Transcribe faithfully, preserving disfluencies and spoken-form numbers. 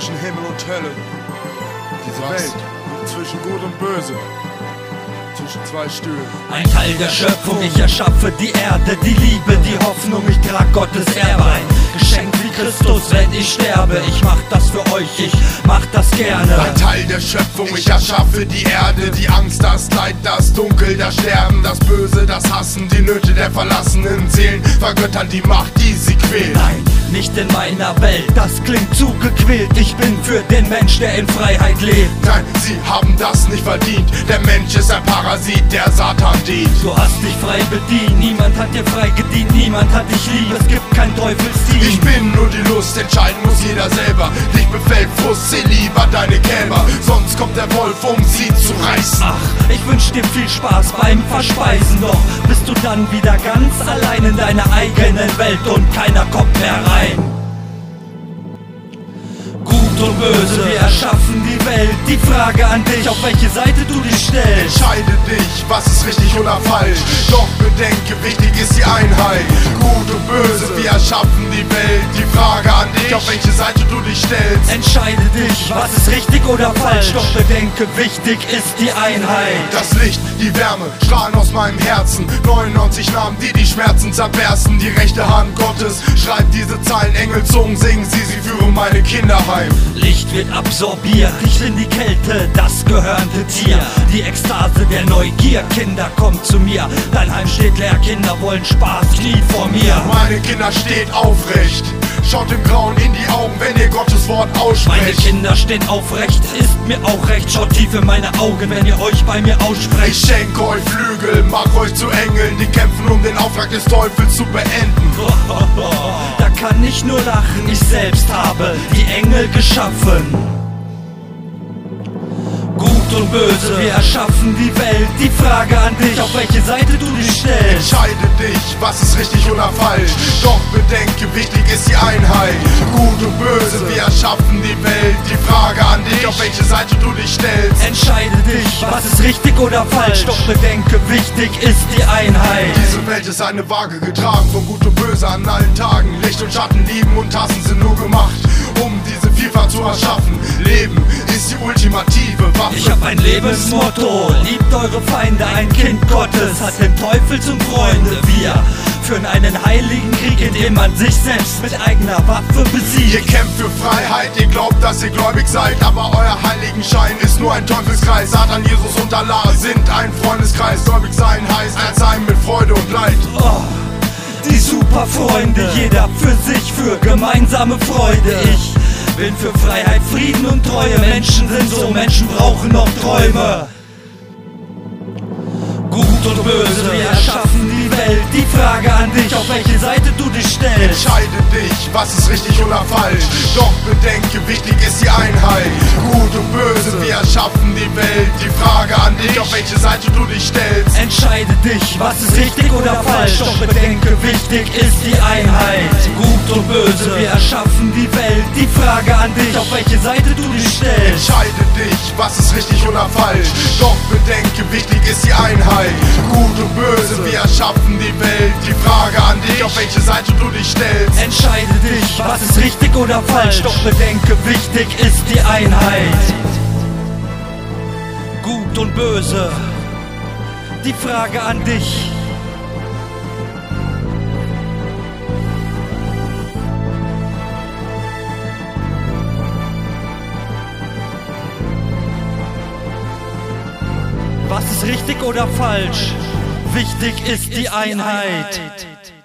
zwischen Himmel und Hölle. Diese Was? Welt zwischen Gut und Böse. Zwischen zwei Stühlen. Ein Teil der Schöpfung, ich erschaffe die Erde, die Liebe, die Hoffnung, ich trag Gottes Erbe ein. Geschenkt wie Christus, wenn ich sterbe. Ich mach das für euch, ich mach das gerne. Ein Teil der Schöpfung, ich erschaffe die Erde, die Angst, das Leid, das Dunkel, das Sterben, das Böse, das Hassen, die Nöte der verlassenen Seelen, vergöttern die Macht, die sie quält. Nein, nicht in meiner Welt, das klingt zu gequält. Ich bin für den Mensch, der in Freiheit lebt. Nein, sie haben das nicht verdient. Der Mensch ist ein Parasit, der Satan dient. Du hast dich frei bedient, niemand hat dir frei gedient, niemand hat dich lieb, es gibt kein Teufelsteam. Ich bin nur die Lust, entscheiden muss jeder selber. Dich befällt Frust, seh lieber deine Kälber, sonst kommt der Wolf, um sie zu reißen. Ach, ich wünsch dir viel Spaß beim Verspeisen, doch bist du dann wieder ganz allein in deiner eigenen Welt und keiner kommt mehr rein. Gut und Böse, wir erschaffen die Welt. Die Frage an dich, auf welche Seite du dich stellst. Entscheide dich, was ist richtig oder falsch. Doch bedenke, wichtig ist die Einheit. Gut und Böse, wir erschaffen die Welt. Die Frage an dich, auf welche Seite du dich stellst. Entscheide dich, was ist richtig oder falsch. Doch bedenke, wichtig ist die Einheit. Das Licht, die Wärme, strahlen aus meinem Herzen. neunundneunzig Namen, die die Schmerzen zerbersten. Die rechte Hand Gottes schreibt diese Zeilen. Engelzungen singen sie, sie führen meine Kinder heim. Licht wird absorbiert, ich in die Kälte, das gehörnte Tier. Die Ekstase der Neugier, Kinder, kommt zu mir. Dein Heim steht leer, Kinder wollen Spaß, kniet vor mir. Meine Kinder steht aufrecht, schaut dem Grauen in die Augen, wenn ihr Gottes Wort aussprecht. Meine Kinder stehen aufrecht, ist mir auch recht. Schaut tief in meine Augen, wenn ihr euch bei mir aussprecht. Ich schenke euch Flügel, mach euch zu Engeln, die kämpfen, um den Auftrag des Teufels zu beenden. Da kann ich nur lachen, ich selbst habe die Engel geschaffen. Gut und Böse, wir erschaffen die Welt. Die Frage an dich, auf welche Seite du dich stellst. Entscheide dich, was ist richtig oder falsch. Doch bedenke, wichtig ist die Einheit. Gut und Böse, wir erschaffen die Welt. Die Frage an dich, auf welche Seite du dich stellst. Entscheide dich, was ist richtig oder falsch. Doch bedenke, wichtig ist die Einheit. Diese Welt ist eine Waage getragen von Gut und Böse an allen Tagen. Licht und Schatten, Lieben und Hassen sind nur gemacht, um diese Vielfalt zu erschaffen. Leben ist die ultimative Waffe. Ich hab ein Lebensmotto, liebt eure Feinde, ein Kind Gottes hat den Teufel zum Freunde. Wir führen einen heiligen Krieg, in dem man sich selbst mit eigener Waffe besiegt. Ihr kämpft für Freiheit, ihr glaubt, dass ihr gläubig seid, aber euer Heiligenschein ist nur ein Teufelskreis. Satan, Jesus und Allah sind ein Freundeskreis. Gläubig sein heißt eins sein mit Freude und Leid. Oh, die Superfreunde, jeder für sich, für gemeinsame Freude. Ich bin für Freiheit, Frieden und Treue. Menschen sind so, Menschen brauchen noch Träume. Gut und Böse, wir erschaffen die Welt. Die Frage an dich, auf welche Seite du dich stellst. Entscheide dich, was ist richtig oder falsch. Doch bedenke, wichtig ist die Einheit. Gut und Böse, wir erschaffen die Welt. Die Frage an dich, auf welche Seite du dich stellst. Entscheide dich, was ist richtig oder falsch. Doch bedenke, wichtig ist die Einheit. Gut und Böse, wir erschaffen die Welt. Die Frage an dich, auf welche Seite du dich stellst. Entscheide dich, was ist richtig oder falsch. Doch bedenke, wichtig ist die Einheit. Gut und Böse, wir erschaffen die Welt. Die Frage an dich, auf welche Seite du dich stellst. Entscheide dich, was ist richtig oder falsch. Doch bedenke, wichtig ist die Einheit. Gut und Böse, die Frage an dich. Was ist richtig oder falsch? Wichtig ist die Einheit.